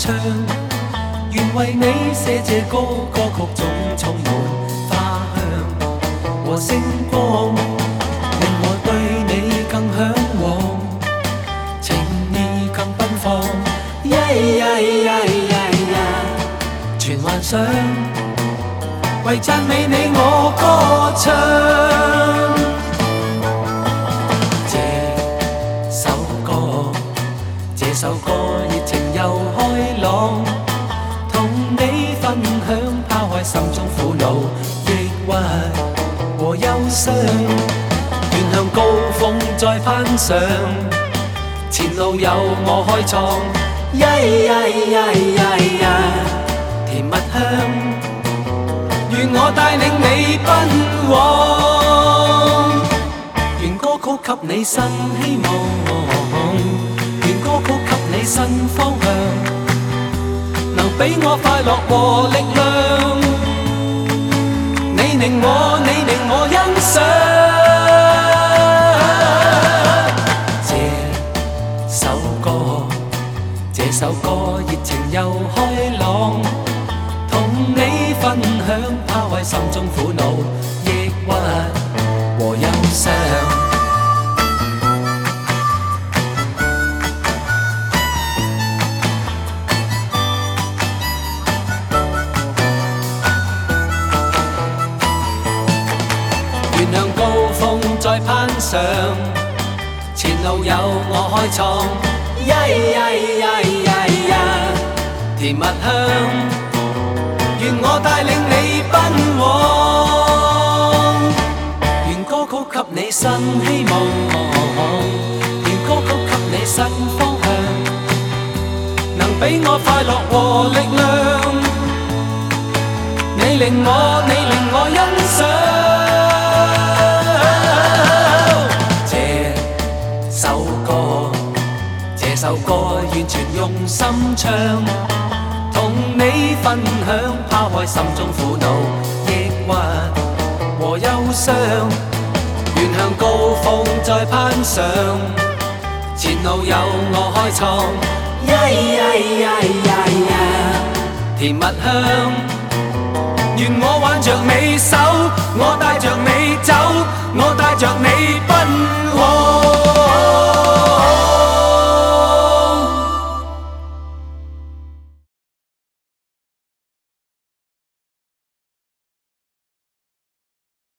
唱，願為你寫這歌，歌曲總充滿花香和星光，令我對你更嚮往，情意更奔放，全幻想，為讚美你我歌唱。這首歌熱情又開朗，同你分享，拋開心中苦惱、抑鬱和憂傷，願向高峰再攀上，前路由我開創，甜蜜香，願我帶領你奔往，願歌曲給你新希望。歌曲給你新方向，能俾我快樂和力量。你令我欣賞。這首歌熱情又開朗，同你分享，拋開心中苦惱、抑鬱和憂傷。向高峰再攀上，前路由我開創，甜蜜香，願我帶領你奔往，願歌曲給你新希望，願歌曲給你新方向，能俾我快樂和力量，你令我欣賞。這首歌完全用心唱，同你分享，拋開心中苦惱、抑鬱和憂傷，願向高峰再攀上，前路由我開創，甜蜜香，願我挽着你手，我帶着你走，我帶着你奔。